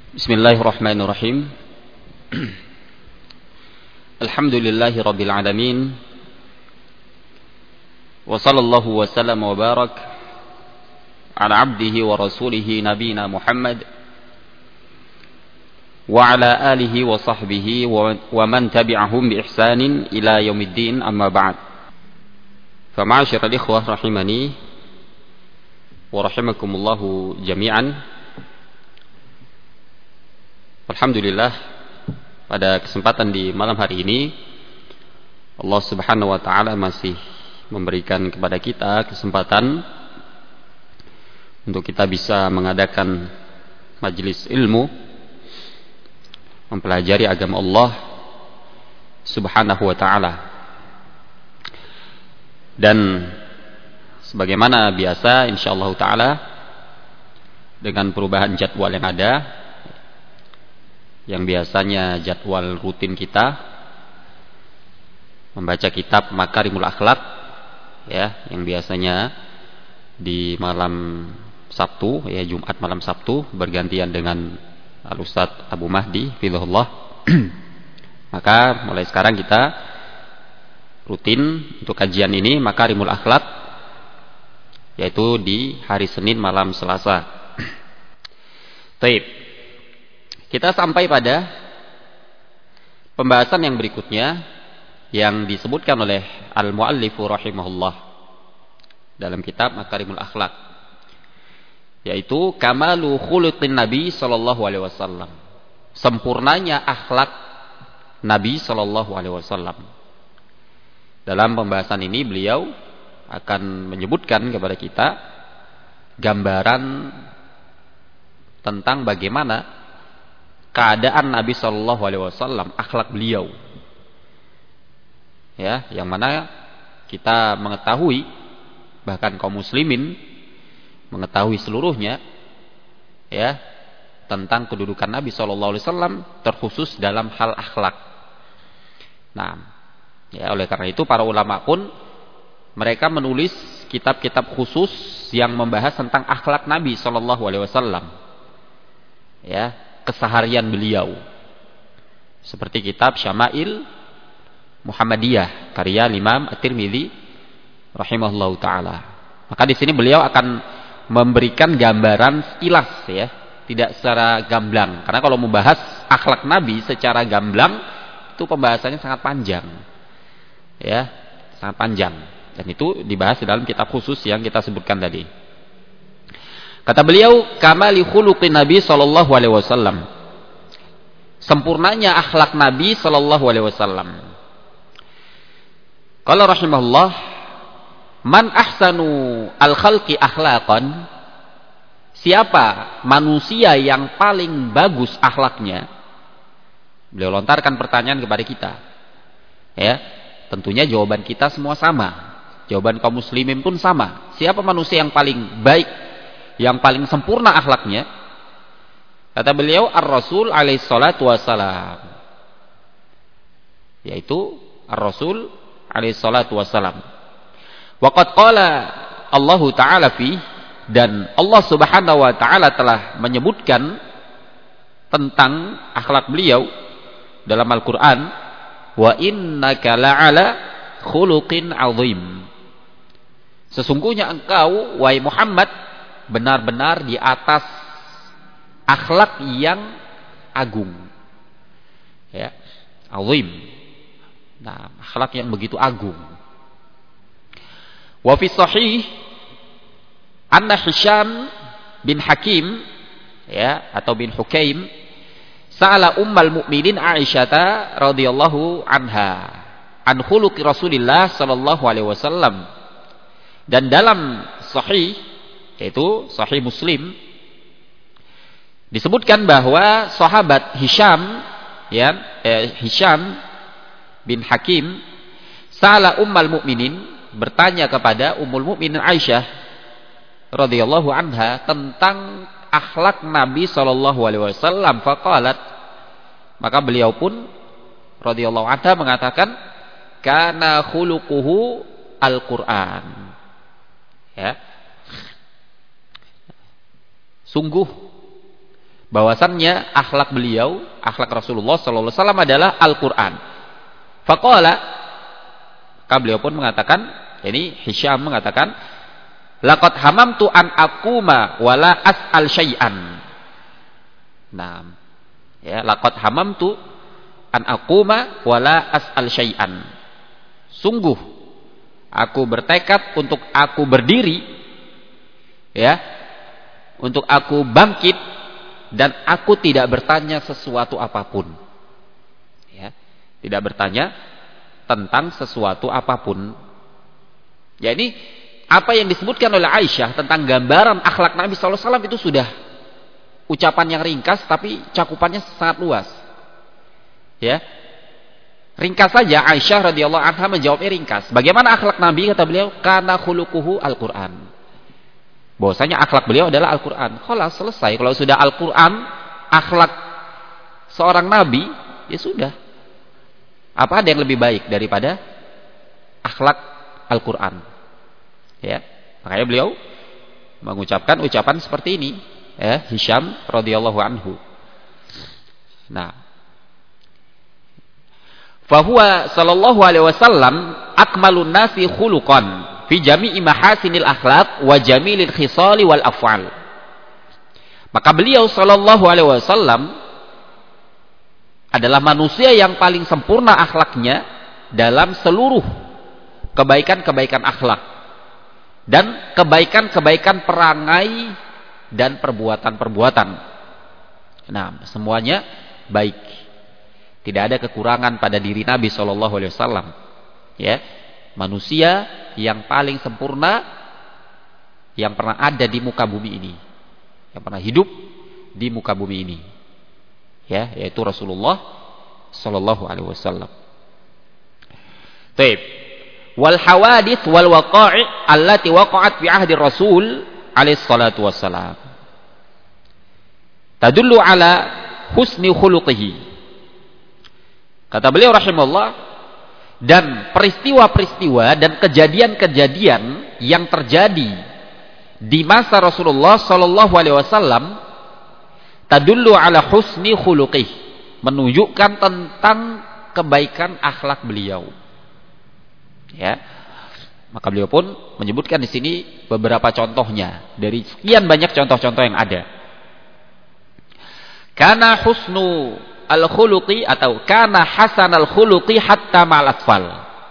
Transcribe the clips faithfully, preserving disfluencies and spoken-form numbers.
Bismillahirrahmanirrahim. Alhamdulillahi rabbil alamin. Wa sallallahu wa sallam wa barak ala abdihi wa rasulihi nabina Muhammad wa ala alihi wa sahbihi wa man tabi'ahum bi ihsanin ila yaumiddin, amma ba'd. Fa ma'asyiral ikhwah rahimani wa rahimakumullahu jami'an. Alhamdulillah, pada kesempatan di malam hari ini Allah Subhanahu wa taala masih memberikan kepada kita kesempatan untuk kita bisa mengadakan majelis ilmu, mempelajari agama Allah Subhanahu wa taala. Dan sebagaimana biasa insyaallah taala, dengan perubahan jadwal yang ada, yang biasanya jadwal rutin kita membaca kitab Makarimul Akhlak, ya, yang biasanya di malam Sabtu, ya, Jumat malam Sabtu, bergantian dengan Al-Ustadz Abu Mahdi Fidhullah. Maka mulai sekarang kita rutin untuk kajian ini Makarimul Akhlak, yaitu di hari Senin malam Selasa. Taib. Kita sampai pada pembahasan yang berikutnya yang disebutkan oleh Al-Muallifu rahimahullah dalam kitab Makarimul Akhlak, yaitu kamalu khuluqin Nabi sallallahu alaihi wasallam, sempurnanya akhlak Nabi sallallahu alaihi wasallam. Dalam pembahasan ini beliau akan menyebutkan kepada kita gambaran tentang bagaimana keadaan Nabi Shallallahu Alaihi Wasallam, akhlak beliau, ya, yang mana kita mengetahui, bahkan kaum muslimin mengetahui seluruhnya, ya, tentang kedudukan Nabi Shallallahu Alaihi Wasallam terkhusus dalam hal akhlak. Nah, ya, oleh karena itu para ulama pun mereka menulis kitab-kitab khusus yang membahas tentang akhlak Nabi Shallallahu Alaihi Wasallam, ya, keseharian beliau, seperti kitab Syama'il Muhammadiyah karya Imam At-Tirmidzi rahimahullahu taala. Maka di sini beliau akan memberikan gambaran sekilas, ya, tidak secara gamblang, karena kalau membahas akhlak Nabi secara gamblang itu pembahasannya sangat panjang, ya, sangat panjang, dan itu dibahas di dalam kitab khusus yang kita sebutkan tadi. Kata beliau, kamali khuluqin Nabi sallallahu alaihi wasallam, sempurnanya akhlak Nabi sallallahu alaihi wasallam. Qala rahimahullah, man ahsanu al-khalqi akhlaqan, siapa manusia yang paling bagus akhlaknya? Beliau lontarkan pertanyaan kepada kita. Ya, tentunya jawaban kita semua sama. Jawaban kaum muslimin pun sama. Siapa manusia yang paling baik, yang paling sempurna akhlaknya? Kata beliau, Ar-Rasul alaihi salatu wassalam, yaitu Ar-Rasul alaihi salatu wassalam. Waqad qala Allah Ta'ala fi, dan Allah Subhanahu wa Ta'ala telah menyebutkan tentang akhlak beliau dalam Al-Quran, wa innaka la'ala khuluqin azim, sesungguhnya engkau wahai Muhammad benar-benar di atas akhlak yang agung, ya, azim. Nah, akhlak yang begitu agung. Wa fi sahih anna Hisham bin Hakim, ya, atau bin Hukaim, sa'ala ummul mukminin Aisyah radhiyallahu anha an khuluqi Rasulillah sallallahu alaihi wasallam. Dan dalam sahih, yaitu Sahih Muslim, disebutkan bahwa sahabat Hisham, ya, eh, Hisham bin Hakim, sa'ala ummul mukminin, bertanya kepada ummul mukminin Aisyah radhiyallahu anha tentang akhlak Nabi sallallahu alaihi wasallam. Faqalat, maka beliau pun radhiyallahu anha mengatakan, kana khuluquhu al-Qur'an, ya, sungguh bahwasannya akhlak beliau, akhlak Rasulullah sallallahu alaihi wasallam adalah Al-Qur'an. Faqala, maka beliau pun mengatakan, ini Hisham mengatakan, laqad hamamtu an aquma wala as'al syai'an. Nah, ya, laqad hamamtu an aquma wala as'al syai'an. Sungguh aku bertekad untuk aku berdiri, ya, untuk aku bangkit dan aku tidak bertanya sesuatu apapun. Ya, tidak bertanya tentang sesuatu apapun. Ya, ini apa yang disebutkan oleh Aisyah tentang gambaran akhlak Nabi sallallahu alaihi wasallam itu sudah ucapan yang ringkas tapi cakupannya sangat luas. Ya. Ringkas saja Aisyah radhiyallahu anha menjawabnya ringkas. Bagaimana akhlak Nabi, kata beliau? Kana khuluquhu Al-Qur'an. Bahwasanya akhlak beliau adalah Al-Qur'an. Khalas, selesai. Kalau sudah Al-Qur'an akhlak seorang nabi, ya sudah. Apa ada yang lebih baik daripada akhlak Al-Qur'an? Ya. Makanya beliau mengucapkan ucapan seperti ini, ya, Hisham radhiyallahu anhu. Nah, fahuwa sallallahu alaihi wasallam akmalun nasi khuluqan fi jami'i mahasinil akhlaq wa jamilil khisali wal af'al. Maka beliau sallallahu alaihi wasallam adalah manusia yang paling sempurna akhlaknya dalam seluruh kebaikan-kebaikan akhlak dan kebaikan-kebaikan perangai dan perbuatan-perbuatan. Nah, semuanya baik. Tidak ada kekurangan pada diri Nabi shallallahu alaihi wasallam. Ya, manusia yang paling sempurna yang pernah ada di muka bumi ini, yang pernah hidup di muka bumi ini, ya, yaitu Rasulullah shallallahu alaihi wasallam. Taib. Wal hawadits wal waqa'i allati waqa'at fi ahdi Rasul alaihi salatu wassalam tadullu ala husni khuluqihi. Kata beliau rahimahullah, dan peristiwa-peristiwa dan kejadian-kejadian yang terjadi di masa Rasulullah sallallahu alaihi wasallam tadullu ala husni khuluqih, menunjukkan tentang kebaikan akhlak beliau. Ya. Maka beliau pun menyebutkan di sini beberapa contohnya dari sekian banyak contoh-contoh yang ada. Kana husnu al-khuluqi atau kana hasan al-khuluqi hatta ma'al atfal.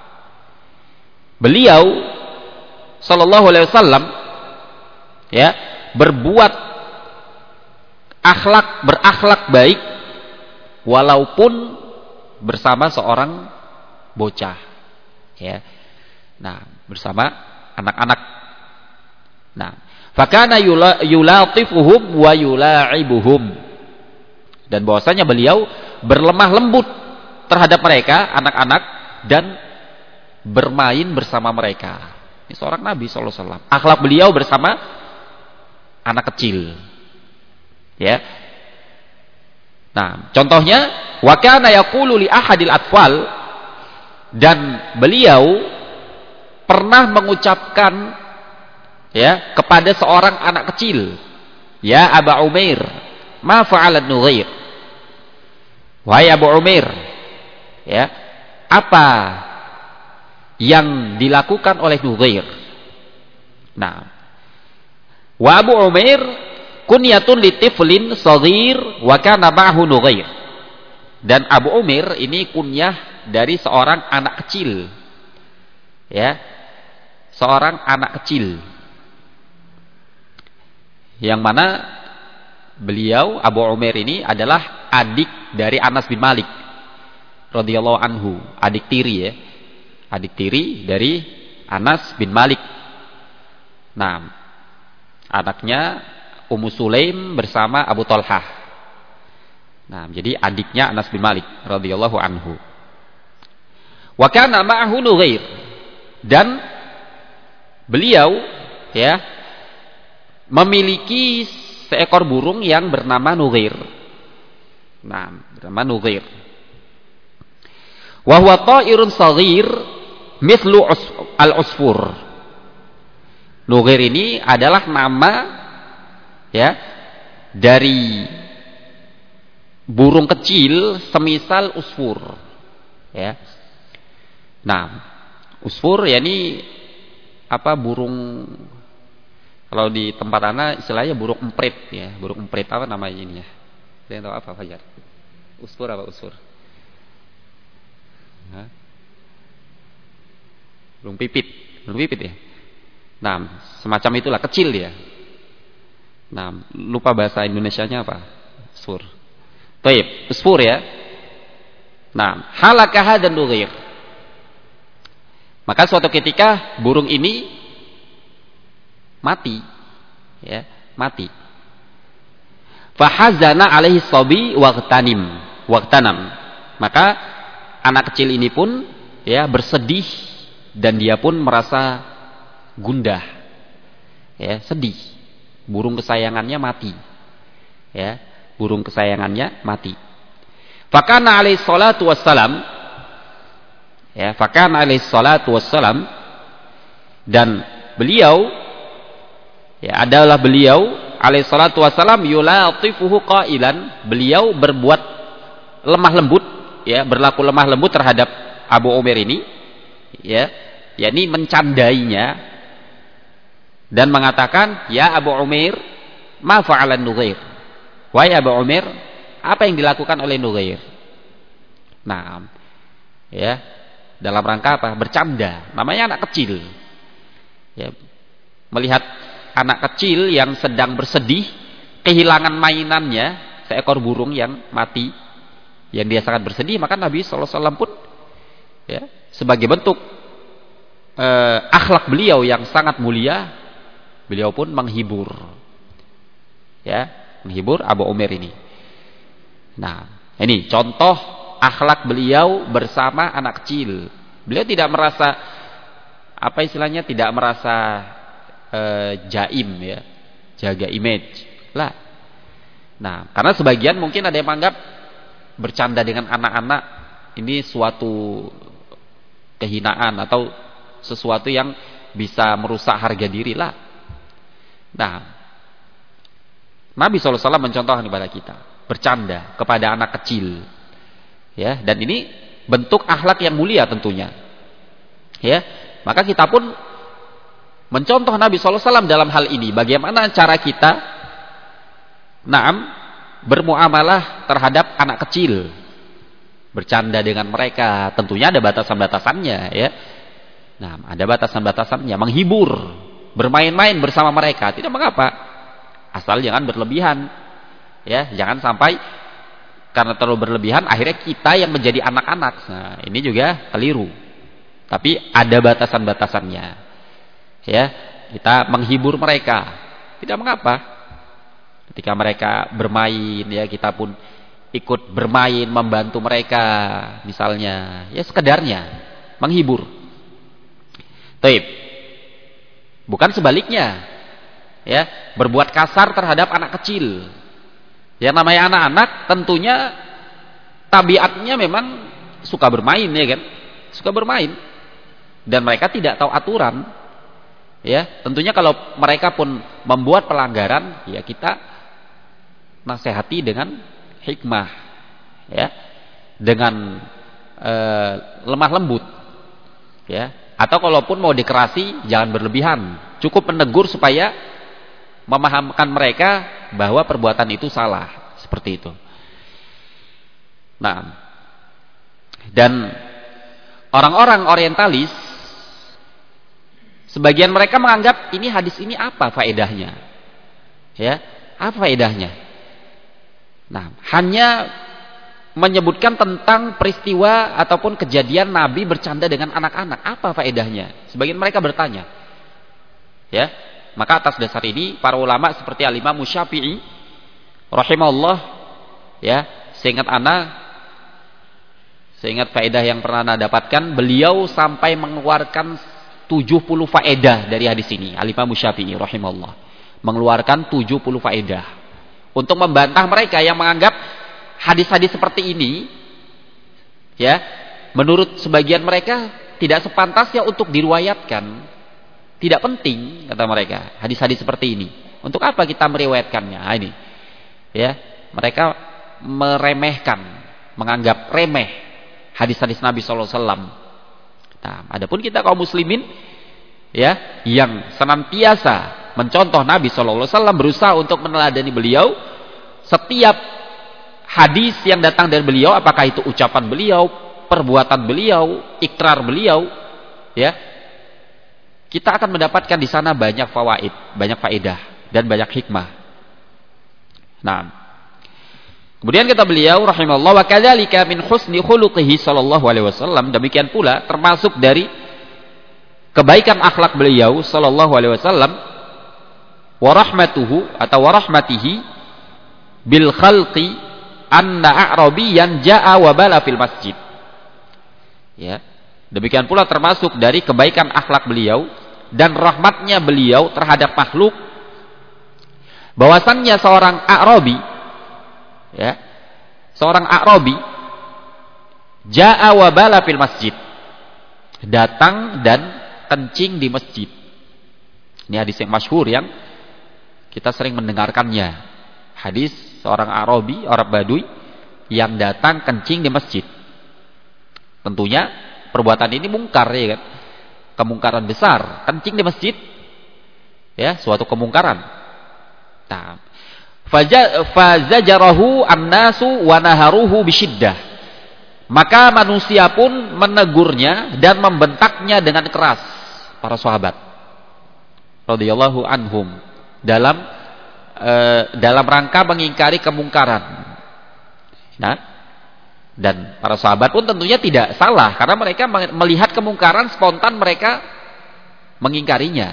Beliau sallallahu alaihi wasallam, ya, berbuat akhlak berakhlak baik walaupun bersama seorang bocah, ya. Nah, bersama anak-anak. Nah, fakana yulatifuhum wa yula'ibuhum. Dan bahwasanya beliau berlemah lembut terhadap mereka, anak-anak, dan bermain bersama mereka. Ini seorang Nabi sallallahu alaihi wasallam. Akhlak beliau bersama anak kecil. Ya. Nah, contohnya, wa kana yaqulu li ahadil atfal, dan beliau pernah mengucapkan, ya, kepada seorang anak kecil, ya Aba Umair, ma fa'alan Nughair. Wahai Abu Umair, ya, apa yang dilakukan oleh Nughair? Nah, wa Abu Umair kunyatun litiflin shaghir wa kana ma'hu Nughair. Dan Abu Umair ini kunyah dari seorang anak kecil, ya, seorang anak kecil yang mana beliau Abu Umair ini adalah adik dari Anas bin Malik radhiyallahu anhu, adik tiri, ya, adik tiri dari Anas bin Malik. Nah, anaknya Ummu Sulaim bersama Abu Talhah. Nah, jadi adiknya Anas bin Malik radhiyallahu anhu. Wa kana ma'ahu Nughair, dan beliau, ya, memiliki seekor burung yang bernama Nughair. Nah, bernama Nughair. Wa huwa ta'irun shaghir mithlu al-usfur. Nughair ini adalah nama, ya, dari burung kecil semisal usfur, ya. Nah, usfur ya ini apa, burung, kalau di tempat anak istilahnya burung emprit ya, burung emprit apa namanya ini ya? Ada yang tahu apa, Fajar? Usfur apa usfur? Hah? Burung pipit, burung pipit ya. Nah, semacam itulah, kecil dia. Nah, lupa bahasa Indonesianya apa? Usfur. Baik, usfur ya. Nah, halakah dan nughir. Maka suatu ketika burung ini mati, ya, mati. Fahazana alaihi sabi waqtanim, waqtanam. Maka anak kecil ini pun ya bersedih dan dia pun merasa gundah. Ya, sedih. Burung kesayangannya mati. Ya, burung kesayangannya mati. Fakana alaihi salatu wassalam, ya, fakana alaihi salatu wassalam, dan beliau ya adalah beliau alaihi salatu wassalam yulatifuhu qailan, beliau berbuat lemah lembut, ya, berlaku lemah lembut terhadap Abu Umair ini, ya, yakni mencandainya dan mengatakan, ya Abu Umair, ma fa'alan Nughair, wahai Abu Umair, apa yang dilakukan oleh Nughair? Nah, ya, dalam rangka apa? Bercanda. Namanya anak kecil. Ya, melihat anak kecil yang sedang bersedih, kehilangan mainannya, seekor burung yang mati, yang dia sangat bersedih, maka Nabi shallallahu alaihi wasallam pun, ya, sebagai bentuk eh, akhlak beliau yang sangat mulia, beliau pun menghibur, ya, menghibur Abu Umair ini. Nah, ini contoh akhlak beliau bersama anak kecil. Beliau tidak merasa, apa istilahnya, tidak merasa e, jaim, ya, jaga image lah. Nah, karena sebagian mungkin ada yang menganggap bercanda dengan anak-anak ini suatu kehinaan atau sesuatu yang bisa merusak harga diri lah. Nah, Nabi shallallahu alaihi wasallam mencontohkan kepada kita bercanda kepada anak kecil. Ya, dan ini bentuk akhlak yang mulia tentunya. Ya, maka kita pun mencontoh Nabi shallallahu alaihi wasallam dalam hal ini. Bagaimana cara kita, naam, bermuamalah terhadap anak kecil, bercanda dengan mereka. Tentunya ada batasan-batasannya, ya. Nah, ada batasan-batasannya. Menghibur, bermain-main bersama mereka, tidak mengapa, asal jangan berlebihan. Ya, jangan sampai karena terlalu berlebihan akhirnya kita yang menjadi anak-anak. Nah, ini juga keliru. Tapi ada batasan-batasannya. Ya, kita menghibur mereka, tidak mengapa. Ketika mereka bermain, ya, kita pun ikut bermain, membantu mereka, misalnya, ya, sekedarnya menghibur. Taib. Bukan sebaliknya, ya, berbuat kasar terhadap anak kecil. Yang namanya anak-anak tentunya tabiatnya memang suka bermain, ya kan? Suka bermain. Dan mereka tidak tahu aturan. Ya, tentunya kalau mereka pun membuat pelanggaran, ya kita nasihati dengan hikmah, ya. Dengan e, lemah lembut. Ya, atau kalaupun mau dikerasi jangan berlebihan. Cukup menegur supaya memahamkan mereka bahwa perbuatan itu salah, seperti itu. Nah, dan orang-orang orientalis, sebagian mereka menganggap ini hadis ini apa faedahnya? Ya, apa faedahnya? Nah, hanya menyebutkan tentang peristiwa ataupun kejadian Nabi bercanda dengan anak-anak. Apa faedahnya? Sebagian mereka bertanya. Ya, maka atas dasar ini para ulama seperti Al-Imam Syafi'i rahimahullah, ya, seingat ana, seingat faedah yang pernah ana dapatkan, beliau sampai mengeluarkan tujuh puluh faedah dari hadis ini. Al-Imam Syafi'i rahimahullah mengeluarkan tujuh puluh faedah untuk membantah mereka yang menganggap hadis-hadis seperti ini, ya, menurut sebagian mereka tidak sepantasnya untuk diriwayatkan. Tidak penting, kata mereka, hadis-hadis seperti ini. Untuk apa kita meriwayatkannya? Nah, ini, ya, mereka meremehkan, menganggap remeh hadis-hadis Nabi sallallahu alaihi wasallam. Nah, adapun kita kaum muslimin ya, yang senantiasa mencontoh Nabi sallallahu alaihi wasallam, berusaha untuk meneladani beliau, setiap hadis yang datang dari beliau, apakah itu ucapan beliau, perbuatan beliau, ikrar beliau, ya, kita akan mendapatkan di sana banyak fawaid, banyak faedah dan banyak hikmah. Nah, kemudian kata beliau rahimahullah, wa kadzalika min husni khuluqihi sallallahu alaihi wasallam, demikian pula termasuk dari kebaikan akhlak beliau sallallahu alaihi wasallam, wa rahmatuhu atau wa rahmatihi bil khalqi anna a'rabiyan jaa wa bala fil masjid. Ya. Demikian pula termasuk dari kebaikan akhlak beliau dan rahmatnya beliau terhadap makhluk, bahwasannya seorang A'rabi, ya, seorang A'rabi jaa wa bala fil masjid, datang dan kencing di masjid. Ini hadis yang masyhur yang kita sering mendengarkannya. Hadis seorang A'rabi, orang Badui yang datang kencing di masjid. Tentunya perbuatan ini mungkar, ya kan? Kemungkaran besar, kencing di masjid, ya, suatu kemungkaran. Nah, fazajarahu an-nasu wa naharuhu bisyiddah. Maka manusia pun menegurnya dan membentaknya dengan keras, para sahabat radhiyallahu anhum, dalam eh, dalam rangka mengingkari kemungkaran. Nah, dan para sahabat pun tentunya tidak salah, karena mereka melihat kemungkaran, spontan mereka mengingkarinya.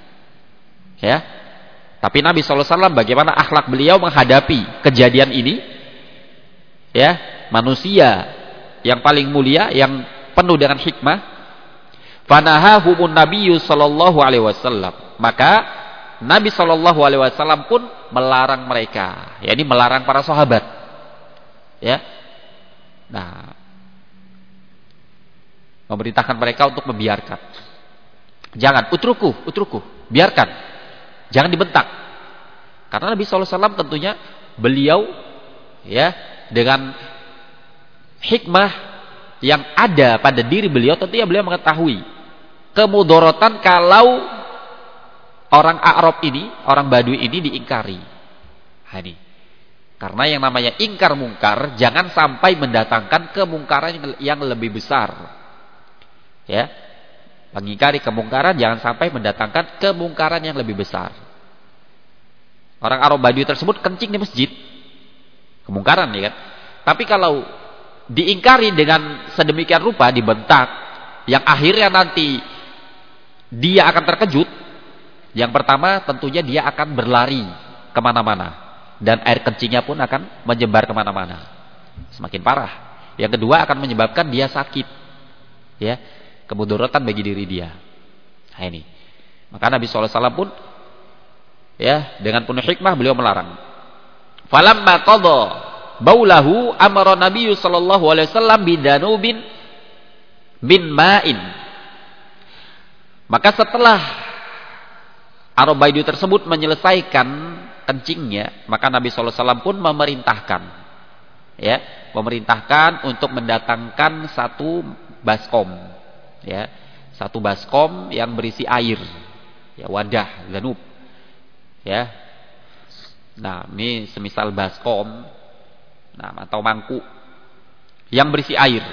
Ya. Tapi Nabi sallallahu alaihi wasallam, bagaimana akhlak beliau menghadapi kejadian ini? Ya, manusia yang paling mulia, yang penuh dengan hikmah. Fanahahumun nabiyyu sallallahu alaihi wasallam. Maka Nabi sallallahu alaihi wasallam pun melarang mereka, yakni melarang para sahabat. Ya. Nah, memerintahkan mereka untuk membiarkan. Jangan, utruku, utruku, biarkan. Jangan dibentak. Karena Nabi sallallahu alaihi wasallam tentunya beliau, ya, dengan hikmah yang ada pada diri beliau, tentunya beliau mengetahui kemudorotan kalau orang A'rab ini, orang Badui ini diingkari. Hani. Karena yang namanya ingkar mungkar jangan sampai mendatangkan kemungkaran yang lebih besar. Ya. Mengingkari kemungkaran jangan sampai mendatangkan kemungkaran yang lebih besar. Orang Arab Badui tersebut kencing di masjid. Kemungkaran, ya kan? Tapi kalau diingkari dengan sedemikian rupa, dibentak, yang akhirnya nanti dia akan terkejut. Yang pertama tentunya dia akan berlari kemana-mana. Dan air kencingnya pun akan menyebar kemana-mana, semakin parah. Yang kedua akan menyebabkan dia sakit, ya, kemudaratan bagi diri dia. Nah, ini. Maka Nabi sallallahu alaihi wasallam pun, ya, dengan penuh hikmah beliau melarang. Falamma qadha baulahu amara Nabi sallallahu alaihi wasallam bidanubin bin ma'in. Maka setelah Arab Badui tersebut menyelesaikan kencingnya, maka Nabi sallallahu alaihi wasallam pun memerintahkan, ya, memerintahkan untuk mendatangkan satu baskom, ya, satu baskom yang berisi air, ya, wadah, danub, ya. Nah, ini semisal baskom, nah, atau mangkuk yang berisi air.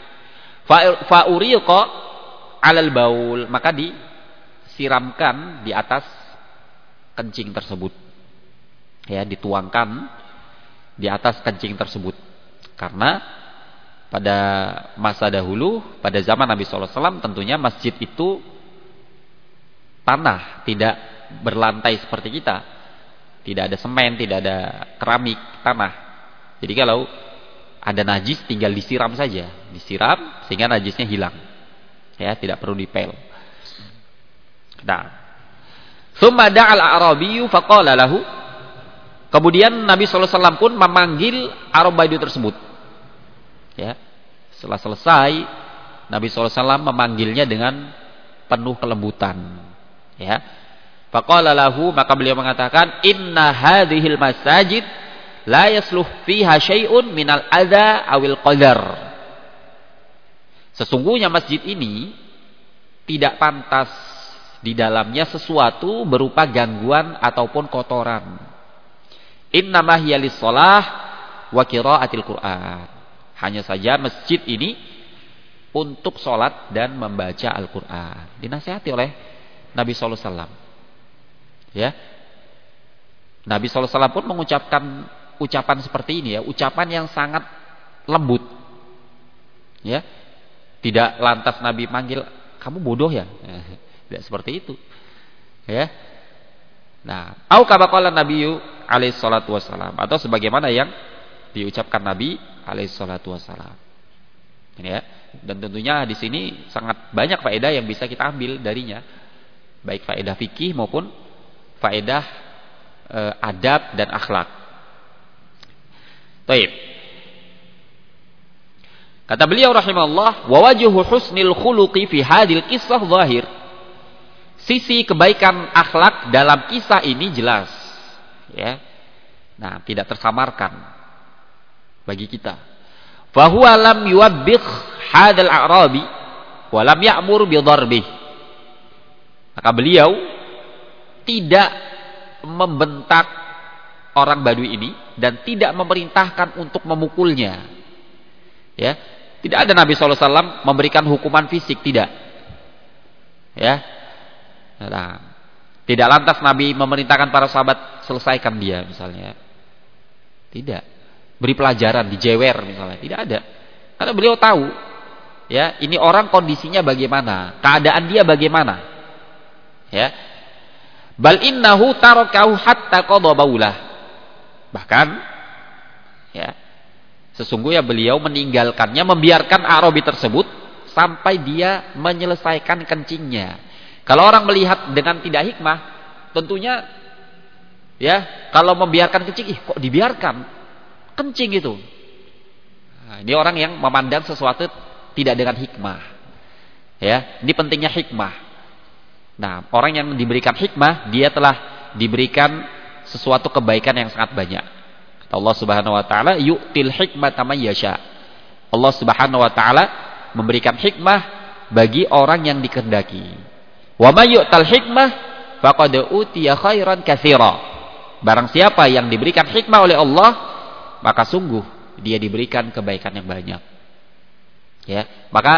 Fa uriqa 'alal baul, maka disiramkan di atas kencing tersebut. Ya, dituangkan di atas kencing tersebut. Karena pada masa dahulu, pada zaman Nabi sallallahu alaihi wasallam, tentunya masjid itu tanah, tidak berlantai seperti kita. Tidak ada semen, tidak ada keramik, tanah. Jadi kalau ada najis tinggal disiram saja, disiram sehingga najisnya hilang. Ya, tidak perlu dipel. Nah, summa da'al a'rabiyyu faqala lahu. Kemudian Nabi sallallahu alaihi wasallam pun memanggil Arab Badui tersebut. Ya. Setelah selesai, Nabi sallallahu alaihi wasallam memanggilnya dengan penuh kelembutan. Ya. Faqala lahu, maka beliau mengatakan, "Inna hadhil masajid la yasluh fiha syai'un minal adza awil qadar. Sesungguhnya masjid ini tidak pantas di dalamnya sesuatu berupa gangguan ataupun kotoran. Innama hiya lis-shalah wa qiraatil Qur'an. Hanya saja masjid ini untuk sholat dan membaca Al-Quran. Dinasihati oleh Nabi sallallahu alaihi wasallam. Ya. Nabi sallallahu alaihi wasallam pun mengucapkan ucapan seperti ini ya, ucapan yang sangat lembut. Ya. Tidak lantas Nabi manggil, "Kamu bodoh ya?" Tidak seperti itu. Ya. Nah, au kama qala Nabiyyu alaihi salatu wasallam, atau sebagaimana yang diucapkan Nabi alaihi salatu wasallam. Ini ya. Dan tentunya di sini sangat banyak faedah yang bisa kita ambil darinya, baik faedah fikih maupun faedah e, adab dan akhlak. Baik. Kata beliau rahimahullah, wa wajhu husnil khuluqi fi hadil qissah zahir. Sisi kebaikan akhlak dalam kisah ini jelas, ya. Nah, tidak tersamarkan bagi kita. Fa huwa lam yuwabbikh hadal a'rabi wa lam ya'mur bi dharbi. Maka beliau tidak membentak orang Badui ini dan tidak memerintahkan untuk memukulnya. Ya, tidak ada Nabi sallallahu alaihi wasallam memberikan hukuman fisik, tidak. Ya. Nah, tidak lantas Nabi memerintahkan para sahabat selesaikan dia misalnya. Tidak. Beri pelajaran, dijewer misalnya, tidak ada. Karena beliau tahu, ya, ini orang kondisinya bagaimana, keadaan dia bagaimana. Ya. Bal innahu tarakahu hatta qada baulah. Bahkan ya, sesungguhnya beliau meninggalkannya, membiarkan Arabi tersebut sampai dia menyelesaikan kencingnya. Kalau orang melihat dengan tidak hikmah, tentunya ya, kalau membiarkan kencing, ih kok dibiarkan? Kencing itu. Nah, ini orang yang memandang sesuatu tidak dengan hikmah. Ya, ini pentingnya hikmah. Nah, orang yang diberikan hikmah, dia telah diberikan sesuatu kebaikan yang sangat banyak. Kata Allah Subhanahu wa taala, yu'til hikmata man yasha. Allah Subhanahu wa taala memberikan hikmah bagi orang yang dikehendaki. Wa may yu'tal hikmah faqad utiya khairan katsira. Barang siapa yang diberikan hikmah oleh Allah, maka sungguh dia diberikan kebaikan yang banyak. Ya, maka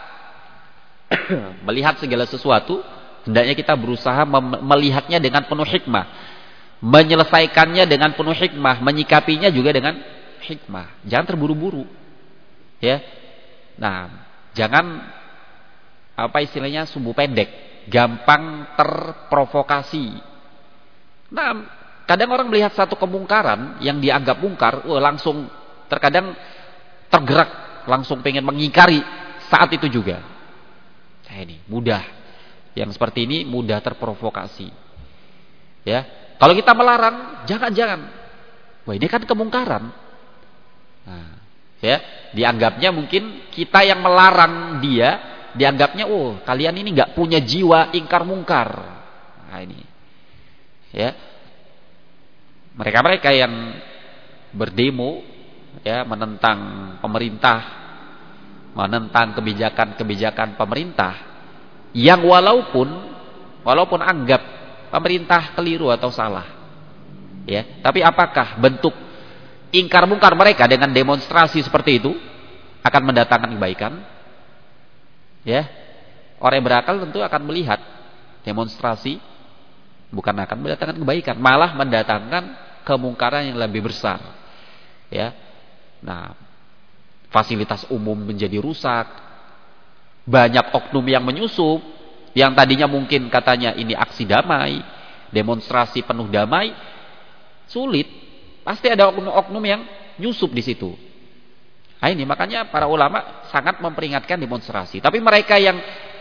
melihat segala sesuatu hendaknya kita berusaha melihatnya dengan penuh hikmah, menyelesaikannya dengan penuh hikmah, menyikapinya juga dengan hikmah. Jangan terburu-buru. Ya. Nah, jangan apa istilahnya sumbu pendek, gampang terprovokasi. Nah, kadang orang melihat satu kemungkaran yang dianggap mungkar, oh, langsung terkadang tergerak, langsung pengen mengingkari saat itu juga. Saya ini mudah, yang seperti ini mudah terprovokasi. Ya, kalau kita melarang, jangan-jangan, wah ini kan kemungkaran. Nah, ya, dianggapnya mungkin kita yang melarang dia, dianggapnya, oh kalian ini nggak punya jiwa ingkar mungkar. Nah ini, ya. Mereka-mereka yang berdemo, ya, menentang pemerintah, menentang kebijakan-kebijakan pemerintah, yang walaupun walaupun anggap pemerintah keliru atau salah, ya, tapi apakah bentuk ingkar mungkar mereka dengan demonstrasi seperti itu akan mendatangkan kebaikan? Ya, orang yang berakal tentu akan melihat demonstrasi bukan akan mendatangkan kebaikan, malah mendatangkan kemungkaran yang lebih besar. Ya. Nah, fasilitas umum menjadi rusak. Banyak oknum yang menyusup, yang tadinya mungkin katanya ini aksi damai, demonstrasi penuh damai, sulit. Pasti ada oknum-oknum yang nyusup di situ. Nah, ini makanya para ulama sangat memperingatkan demonstrasi. Tapi mereka yang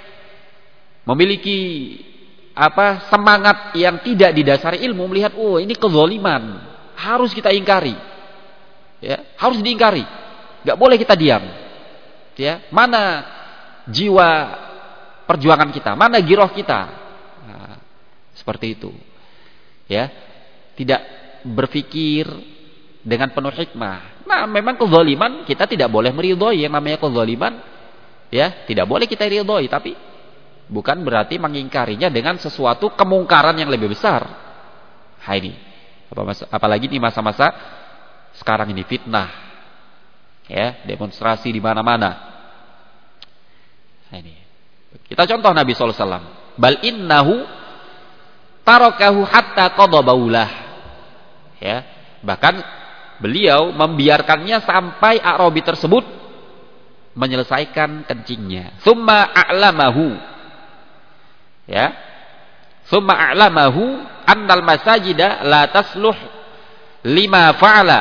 memiliki apa semangat yang tidak didasari ilmu, melihat, oh ini kezaliman, harus kita ingkari, ya, harus diingkari, nggak boleh kita diam, ya, mana jiwa perjuangan kita, mana giroh kita, nah, seperti itu, ya, tidak berpikir dengan penuh hikmah. Nah, memang kezaliman kita tidak boleh meridhoi, yang namanya kezaliman ya, tidak boleh kita ridhoi, tapi bukan berarti mengingkarinya dengan sesuatu kemungkaran yang lebih besar. Hai ini. Apalagi di masa-masa sekarang ini fitnah. Ya, demonstrasi di mana-mana. Hai ini. Kita contoh Nabi sallallahu alaihi wasallam. Bal innahu tarakahu hatta qada baulah. Ya, bahkan beliau membiarkannya sampai A'rabi tersebut menyelesaikan kencingnya. Summa a'lamahu. Ya. Summa a'lamahu annal masajida la tasluh lima fa'ala.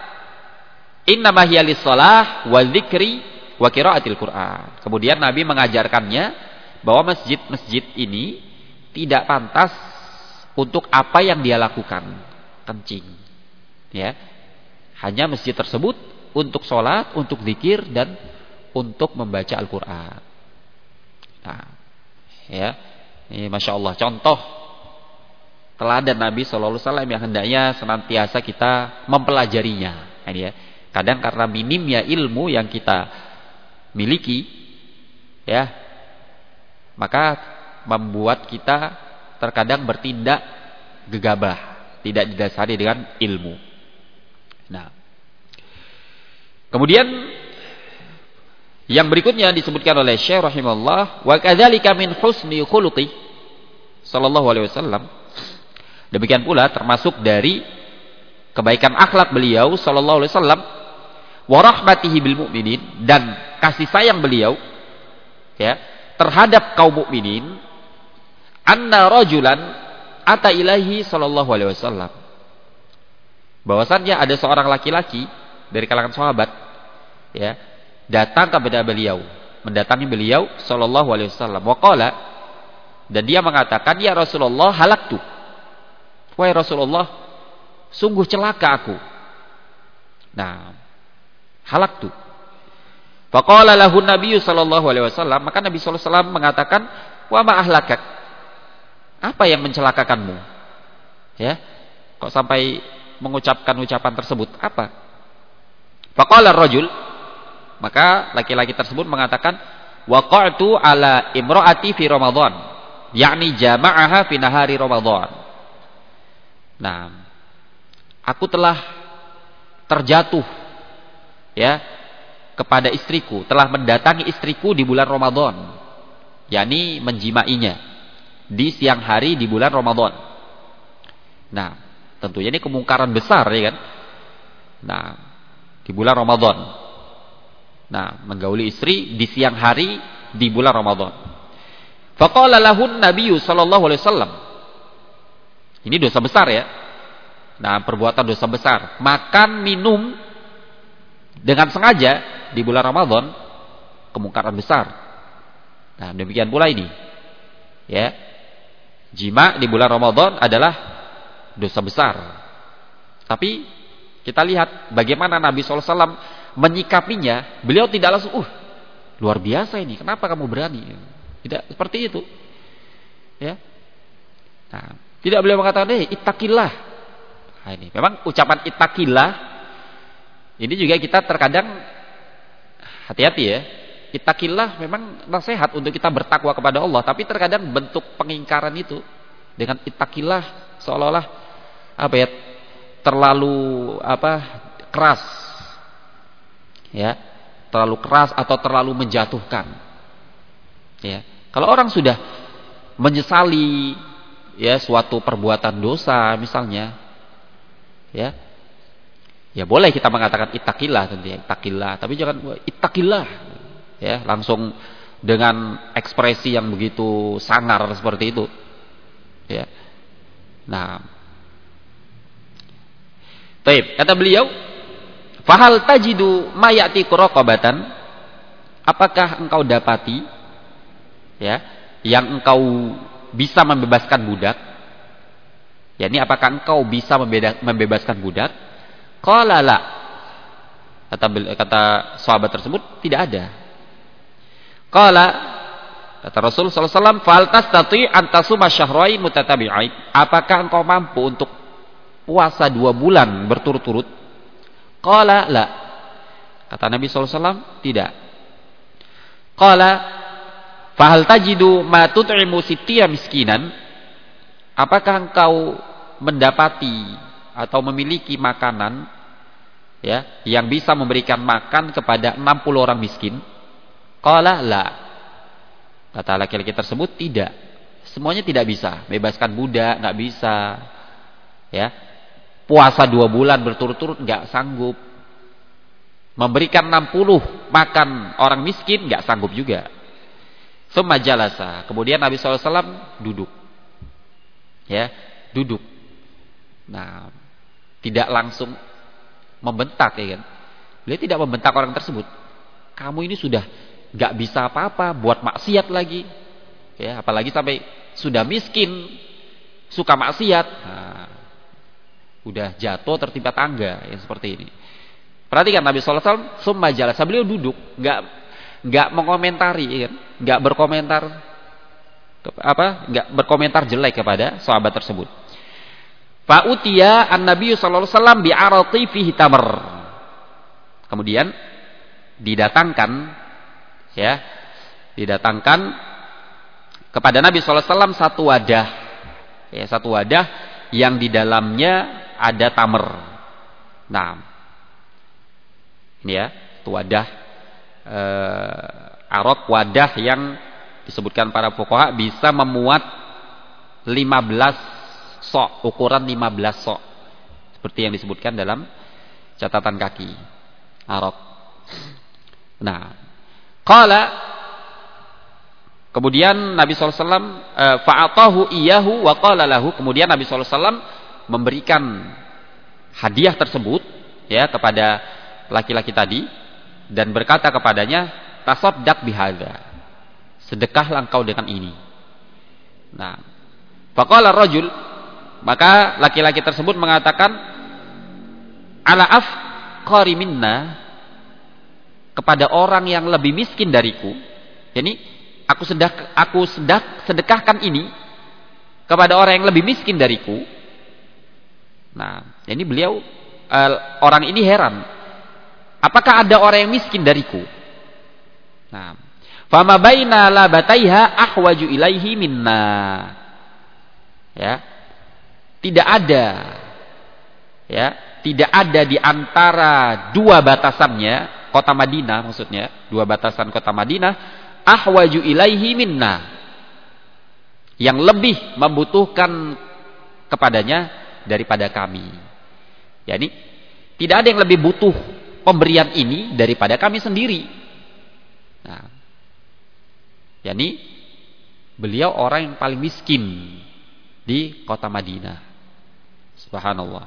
Innama hiya lis-shalah wa dzikri wa qiraatil Qur'an. Kemudian Nabi mengajarkannya bahwa masjid-masjid ini tidak pantas untuk apa yang dia lakukan, kencing. Ya. Hanya masjid tersebut untuk sholat, untuk zikir dan untuk membaca Al-Qur'an. Nah, ya. Ini Masya Allah contoh teladan Nabi Sallallahu Alaihi Wasallam yang hendaknya senantiasa kita mempelajarinya. Ini ya. Kadang karena minimnya ilmu yang kita miliki, ya, maka membuat kita terkadang bertindak gegabah, tidak didasari dengan ilmu. Nah, kemudian yang berikutnya disebutkan oleh Syekh rahimahullah, wa kadzalika min husni khuluqi sallallahu alaihi wasallam. Demikian pula termasuk dari kebaikan akhlak beliau sallallahu alaihi wasallam, wa rahmatihi bil mu'minin, dan kasih sayang beliau ya terhadap kaum mukminin, anna rajulan ata ilahi sallallahu alaihi wasallam. Bahwasannya ada seorang laki-laki dari kalangan sahabat ya datang kepada beliau, mendatangi beliau sallallahu alaihi wasallam. Wa qala, dan dia mengatakan, ya Rasulullah, halaktu. Wahai Rasulullah, sungguh celaka aku. Nah, halaktu. Fa qala lahu Nabi sallallahu alaihi wasallam, maka Nabi sallallahu alaihi wasallam mengatakan, wa ma ahlakak? Apa yang mencelakakanmu? Ya. Kok sampai mengucapkan ucapan tersebut? Apa? Fa qala ar-rajul, maka laki-laki tersebut mengatakan, waqa'tu ala imra'ati fi Ramadan, yakni jama'aha fi nahari Ramadan. Nah, aku telah terjatuh ya kepada istriku, telah mendatangi istriku di bulan Ramadan, yakni menjimainya di siang hari di bulan Ramadan. Nah, tentunya ini kemungkaran besar ya kan. Nah, di bulan Ramadan. Nah, menggauli istri di siang hari di bulan Ramadan. Faqala lahun Nabi sallallahu alaihi wasallam. Ini dosa besar ya. Nah, perbuatan dosa besar. Makan, minum dengan sengaja di bulan Ramadan, kemungkaran besar. Nah, demikian pula ini. Ya. Jima di bulan Ramadan adalah dosa besar. Tapi kita lihat bagaimana Nabi sallallahu alaihi wasallam menyikapinya. Beliau tidak langsung, uh, luar biasa ini, kenapa kamu berani? Tidak seperti itu. Ya. Nah, tidak beliau mengatakan, "Eh, ittaqillah." Nah, ini memang ucapan ittaqillah ini juga kita terkadang hati-hati ya. Ittaqillah memang nasihat untuk kita bertakwa kepada Allah, tapi terkadang bentuk pengingkaran itu dengan ittaqillah seolah-olah apa ya? terlalu apa? keras. Ya, terlalu keras atau terlalu menjatuhkan. Ya, kalau orang sudah menyesali ya suatu perbuatan dosa misalnya, ya, ya boleh kita mengatakan ittaqillah tentunya, ittaqillah, tapi jangan ittaqillah, ya, langsung dengan ekspresi yang begitu sangar seperti itu, ya. Nah, baik, kata beliau, fahal tajidu mayati raqabatan, apakah engkau dapati ya yang engkau bisa membebaskan budak? yakni apakah engkau bisa membebaskan budak? Qala la. Kata kata sahabat tersebut, tidak ada. Qala, kata Rasul sallallahu alaihi wasallam, fal tastati an tasuma syahrain mutatabi'ain, apakah engkau mampu untuk puasa dua bulan berturut-turut? Qala la. Kata Nabi sallallahu alaihi wasallam, tidak. Qala fahal tajidu ma tut'imu sittiya miskinan? Apakah engkau mendapati atau memiliki makanan ya yang bisa memberikan makan kepada enam puluh orang miskin? Qala la. Kata laki-laki tersebut, tidak. Semuanya tidak bisa. Bebaskan budak nggak bisa. Ya. Puasa dua bulan berturut-turut nggak sanggup. Memberikan enam puluh makan orang miskin nggak sanggup juga. Tsumma jalasa. Kemudian Nabi sallallahu alaihi wasallam duduk. Ya, duduk. Nah, tidak langsung membentak ya kan. Beliau tidak membentak orang tersebut. Kamu ini sudah nggak bisa apa-apa, buat maksiat lagi. Ya, apalagi sampai sudah miskin, suka maksiat. Nah, udah jatuh tertimpa tangga yang seperti ini. Perhatikan Nabi sallallahu alaihi wasallam summa jalasa, beliau duduk, nggak nggak mengomentari, ya kan? Nggak berkomentar apa? Nggak berkomentar jelek kepada sahabat tersebut. Fa utiya an-nabiy sallallahu alaihi wasallam bi arati fihi tamr. Kemudian didatangkan ya, didatangkan kepada Nabi sallallahu alaihi wasallam satu wadah. Ya, satu wadah yang di dalamnya ada tamer. Nah, ini ya, itu wadah eh, arok, wadah yang disebutkan para fuqaha bisa memuat lima belas sok, ukuran lima belas sok. Seperti yang disebutkan dalam catatan kaki. Arok. Nah, qala, kemudian Nabi sallallahu alaihi wasallam eh, fa'atahu iyyahu wa qala lahu, kemudian Nabi sallallahu alaihi wasallam memberikan hadiah tersebut ya kepada laki-laki tadi dan berkata kepadanya, tasaddaq bihadza, sedekahlah engkau dengan ini. Nah, faqala rajul, maka laki-laki tersebut mengatakan, ala afqari minna, kepada orang yang lebih miskin dariku. Jadi aku sedak aku sedak sedekahkan ini kepada orang yang lebih miskin dariku. Nah, ini beliau uh, orang ini heran. Apakah ada orang yang miskin dariku? Nah, fama baina labataiha ahwaju ilaihi minna. Ya. Tidak ada ya, tidak ada di antara dua batasannya, kota Madinah maksudnya, dua batasan kota Madinah, ahwaju ilaihi minna, yang lebih membutuhkan kepadanya daripada kami. Yani tidak ada yang lebih butuh pemberian ini daripada kami sendiri. Nah, yani beliau orang yang paling miskin di kota Madinah. Subhanallah.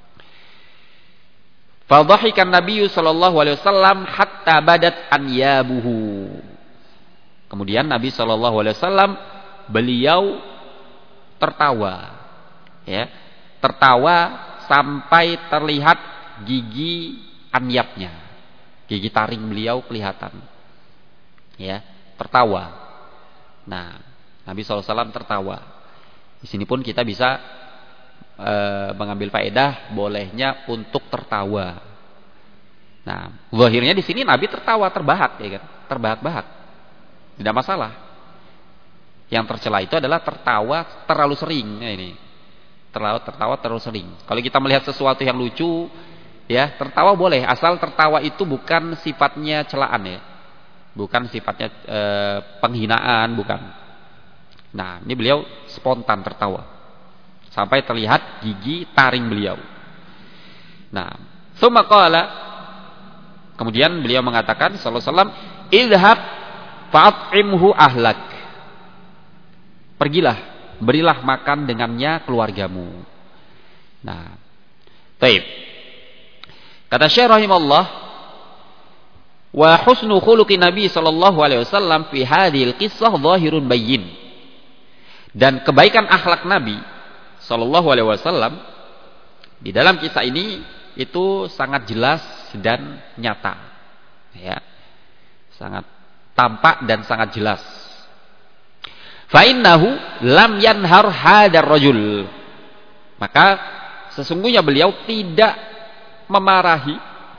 Fadhahikan Nabi sallallahu alaihi wasallam hatta badat anyabuhu. Kemudian Nabi sallallahu alaihi wasallam beliau tertawa. Ya, tertawa sampai terlihat gigi anyabnya. Gigi taring beliau kelihatan. Ya, tertawa. Nah, Nabi sallallahu alaihi wasallam tertawa. Di sini pun kita bisa e, mengambil faedah bolehnya untuk tertawa. Nah, zahirnya di sini Nabi tertawa terbahak, ya kan? Terbahak-bahak. Tidak masalah. Yang tercela itu adalah tertawa terlalu sering. Nah, ini. Terlalu tertawa terlalu sering. Kalau kita melihat sesuatu yang lucu, ya, tertawa boleh, asal tertawa itu bukan sifatnya celaan, ya. Bukan sifatnya e, penghinaan, bukan. Nah, ini beliau spontan tertawa sampai terlihat gigi taring beliau. Nah, tsumma qala, kemudian beliau mengatakan sallallahu alaihi wasallam, idhab fa'at'imhu ahlak. Pergilah, berilah makan dengannya keluargamu. Nah, taib. Kata Syekh rahimahullah, wa husnu khuluqi Nabi sallallahu alaihi wasallam fi hadhil qissah zahirun bayyin. Dan kebaikan akhlak Nabi sallallahu alaihi wasallam di dalam kisah ini itu sangat jelas dan nyata. Ya. Sangat tampak dan sangat jelas. Fa innahu lam yanhar hadar rajul. Maka sesungguhnya beliau tidak memarahi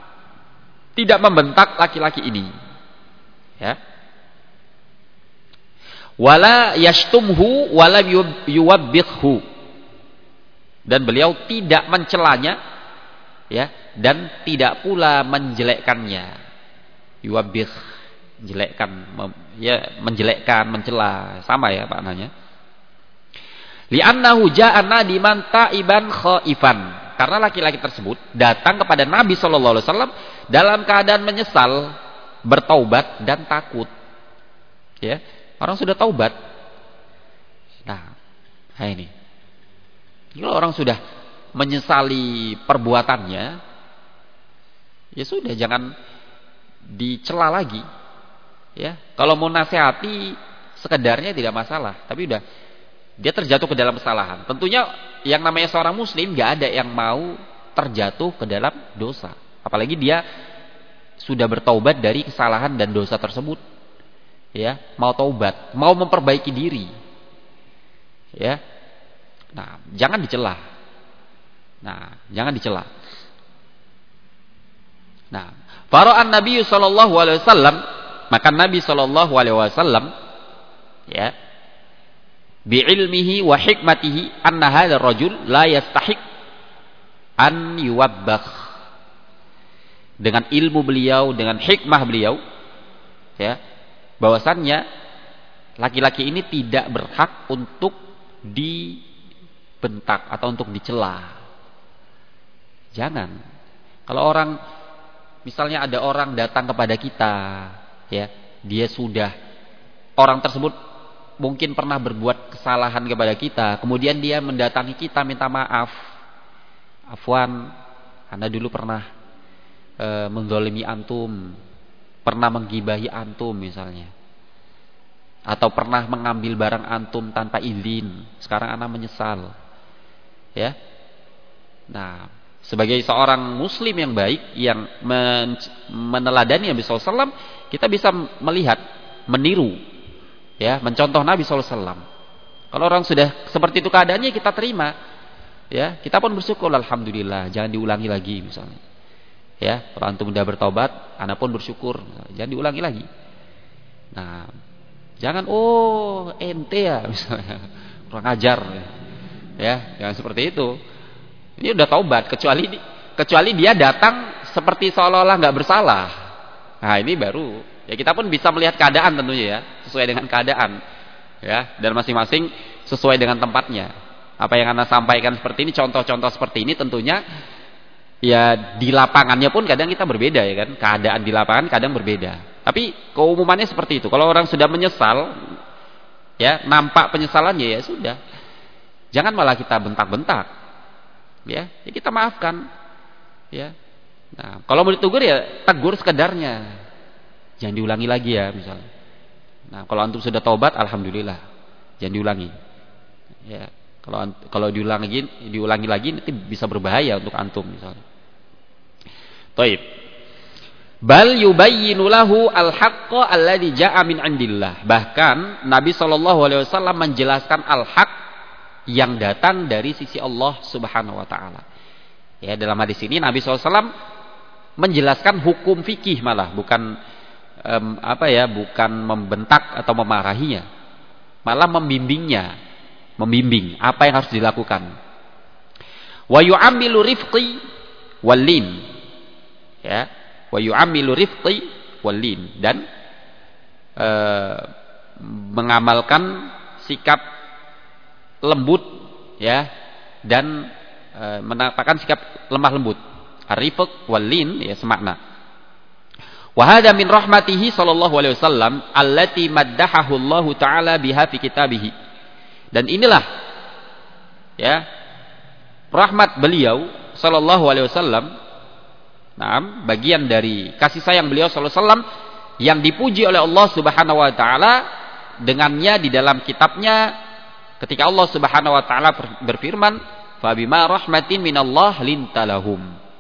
tidak membentak laki-laki ini. Ya. Wala yashtumhu wala yuwabbihhu. Dan beliau tidak mencelanya, ya, dan tidak pula menjelekkannya. Yuwabbih, jelekkan, ya, menjelekkan, mencela, sama ya maknanya. Li'annahu ja'a nadiman ta'iban khaifan. Karena laki-laki tersebut datang kepada Nabi shallallahu alaihi wasallam dalam keadaan menyesal, bertaubat dan takut. Ya, orang sudah taubat. Nah, nah ini. Kalau orang sudah menyesali perbuatannya, ya sudah, jangan dicela lagi. Ya, kalau mau nasihati sekedarnya tidak masalah, tapi udah dia terjatuh ke dalam kesalahan. Tentunya yang namanya seorang muslim gak ada yang mau terjatuh ke dalam dosa. Apalagi dia sudah bertaubat dari kesalahan dan dosa tersebut. Ya, mau taubat, mau memperbaiki diri. Ya. Nah, jangan dicela. Nah, jangan dicela. Nah, fara'an Nabi sallallahu alaihi wasallam, maka Nabi sallallahu alaihi wasallam, ya, bi'ilmihi wa hikmatihi anna hadzal rajul la yastahiq an yuwabbakh. Dengan ilmu beliau, dengan hikmah beliau, ya, bahwasannya laki-laki ini tidak berhak untuk dibentak atau untuk dicela. Jangan. Kalau orang, misalnya ada orang datang kepada kita, ya, dia sudah, orang tersebut mungkin pernah berbuat kesalahan kepada kita, kemudian dia mendatangi kita minta maaf. Afwan, Anda dulu pernah e, menzalimi antum, pernah menggibahi antum misalnya, atau pernah mengambil barang antum tanpa izin. Sekarang Anda menyesal. Ya. Nah, sebagai seorang muslim yang baik yang men meneladani Nabi sallallahu alaihi wasallam, kita bisa melihat, meniru, ya, mencontoh Nabi sallallahu alaihi wasallam. Kalau orang sudah seperti itu keadaannya, kita terima, ya, kita pun bersyukur, alhamdulillah, jangan diulangi lagi misalnya. Ya, kalau antum sudah bertobat, Anda pun bersyukur, jangan diulangi lagi. Nah, jangan oh ente ya misalnya, kurang ajar, ya, jangan seperti itu. Ini udah taubat, kecuali kecuali dia datang seperti seolah-olah nggak bersalah. Nah, ini baru, ya, kita pun bisa melihat keadaan tentunya, ya, sesuai dengan keadaan, ya, dan masing-masing sesuai dengan tempatnya. Apa yang Anda sampaikan seperti ini, contoh-contoh seperti ini tentunya, ya, di lapangannya pun kadang kita berbeda, ya kan, keadaan di lapangan kadang berbeda. Tapi keumumannya seperti itu. Kalau orang sudah menyesal, ya, nampak penyesalannya, ya sudah, jangan malah kita bentak-bentak, ya, ya kita maafkan, ya. Nah, kalau mau ditegur, ya tegur sekedarnya, jangan diulangi lagi ya misalnya. Nah, kalau antum sudah taubat, alhamdulillah, jangan diulangi. Ya, kalau kalau diulangi diulangi lagi nanti bisa berbahaya untuk antum misalnya. Taib. Bal yubayyinu lahu al-haqqa alladhi ja'a min 'indillah. Bahkan Nabi sallallahu alaihi wasallam menjelaskan al-haq yang datang dari sisi Allah Subhanahu wa taala. Ya, dalam hadis ini Nabi sallallahu alaihi wasallam menjelaskan hukum fikih, malah bukan um, apa ya, bukan membentak atau memarahinya. Malah membimbingnya, membimbing apa yang harus dilakukan. Wa yu'ammilu rifqi wallin. Ya, wa yu'ammilu rifqi wallin, dan uh, mengamalkan sikap lembut, ya, dan e, menampakkan sikap lemah lembut. Ar-rifq wal lin, ya, semakna. Wa hadza min rahmatihi sallallahu alaihi wasallam allati maddahahu Allah taala biha fi kitabih. Dan inilah, ya, rahmat beliau sallallahu alaihi wasallam. Nah, bagian dari kasih sayang beliau sallallahu alaihi wasallam yang dipuji oleh Allah Subhanahu wa taala dengannya di dalam kitabnya. Ketika Allah Subhanahu wa taala berfirman, "Fa bima rahmatin minallah lintalahum."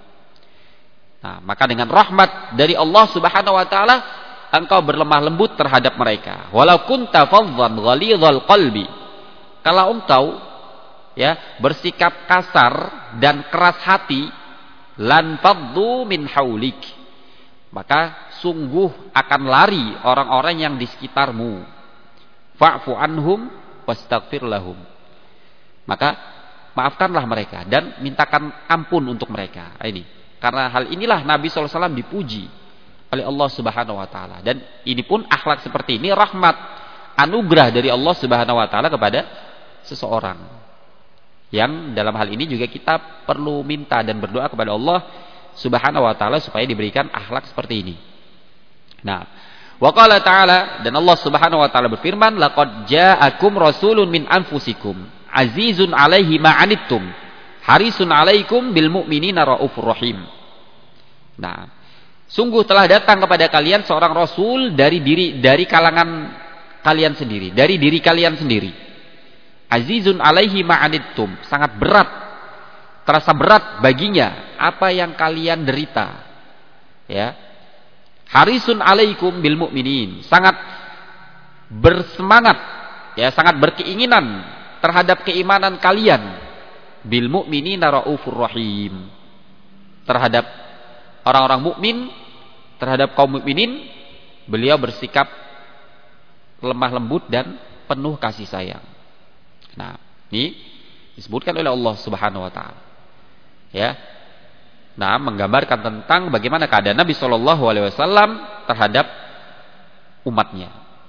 Nah, maka dengan rahmat dari Allah Subhanahu wa taala engkau berlemah lembut terhadap mereka. Walau kunta fadhdhan ghalidhal qalbi. Kalau engkau, ya, bersikap kasar dan keras hati, lan faddu min haulik, maka sungguh akan lari orang-orang yang di sekitarmu. Fa'fu anhum wastaghfir lahum. Maka maafkanlah mereka dan mintakan ampun untuk mereka. Ini karena hal inilah Nabi shallallahu alaihi wasallam dipuji oleh Allah Subhanahu wa taala, dan ini pun akhlak seperti ini rahmat, anugerah dari Allah Subhanahu wa taala kepada seseorang. Yang dalam hal ini juga kita perlu minta dan berdoa kepada Allah Subhanahu wa taala supaya diberikan akhlak seperti ini. Nah, wa qala ta'ala, dan Allah Subhanahu wa taala berfirman, laqad ja'akum rasulun min anfusikum azizun 'alaihi ma 'anittum harisun 'alaikum bil mu'minina raufur rahim. Nah, sungguh telah datang kepada kalian seorang rasul dari diri dari kalangan kalian sendiri, dari diri kalian sendiri. Azizun 'alaihi ma 'anittum, sangat berat, terasa berat baginya apa yang kalian derita. Ya. Harisun 'alaikum bil mu'minin, sangat bersemangat, ya, sangat berkeinginan terhadap keimanan kalian. Bil mu'minina raufur rahim, terhadap orang-orang mukmin, terhadap kaum mukminin beliau bersikap lemah lembut dan penuh kasih sayang. Nah, ini disebutkan oleh Allah Subhanahu wa taala. Ya. Nah, menggambarkan tentang bagaimana keadaan Nabi shallallahu alaihi wasallam terhadap umatnya.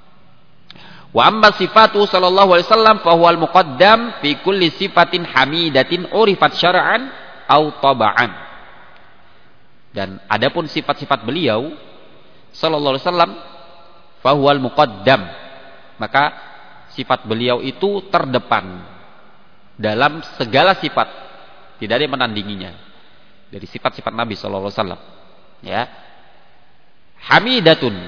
Wa amma sifatu sallallahu alaihi wasallam fa huwal muqaddam fi kulli sifatin hamidatin urifat syar'an au taba'an. Dan adapun sifat-sifat beliau sallallahu alaihi wasallam fa huwal muqaddam, maka sifat beliau itu terdepan dalam segala sifat, tidak ada yang menandinginya dari sifat-sifat Nabi sallallahu alaihi wasallam. Ya. Hamidatun.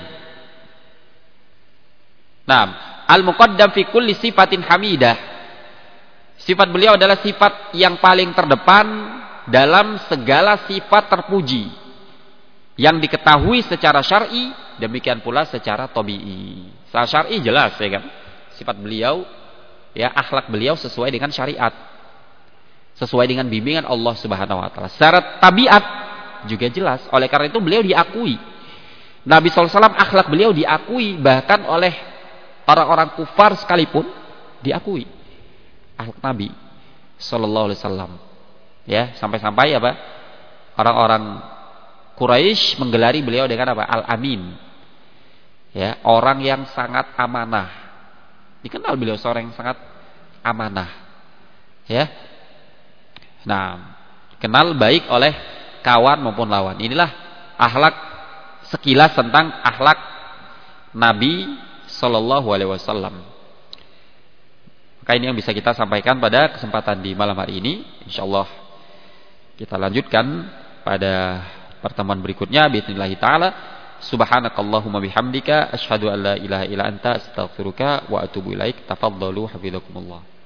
Naam, al-muqaddam fi kulli sifatin hamidah. Sifat beliau adalah sifat yang paling terdepan dalam segala sifat terpuji yang diketahui secara syar'i, demikian pula secara tabi'i. Secara syar'i jelas, ya kan? Sifat beliau, ya, akhlak beliau sesuai dengan syariat, sesuai dengan bimbingan Allah Subhanahu wa taala. Secara tabiat juga jelas. Oleh karena itu beliau diakui. Nabi shallallahu alaihi wasallam, akhlak beliau diakui bahkan oleh orang-orang kufar sekalipun diakui akhlak Nabi shallallahu alaihi wasallam. Ya, sampai-sampai apa? Orang-orang Quraisy menggelari beliau dengan apa? Al-Amin. Ya, orang yang sangat amanah. Dikenal beliau seorang yang sangat amanah. Ya. Nah, kenal baik oleh kawan maupun lawan. Inilah akhlak sekilas tentang akhlak Nabi sallallahu alaihi wasallam. Maka ini yang bisa kita sampaikan pada kesempatan di malam hari ini. Insyaallah kita lanjutkan pada pertemuan berikutnya bismillah taala. Subhanakallahumma bihamdika asyhadu an la ilaha illa anta astaghfiruka wa atubu ilaik. Tafadhalu hafizakumullah.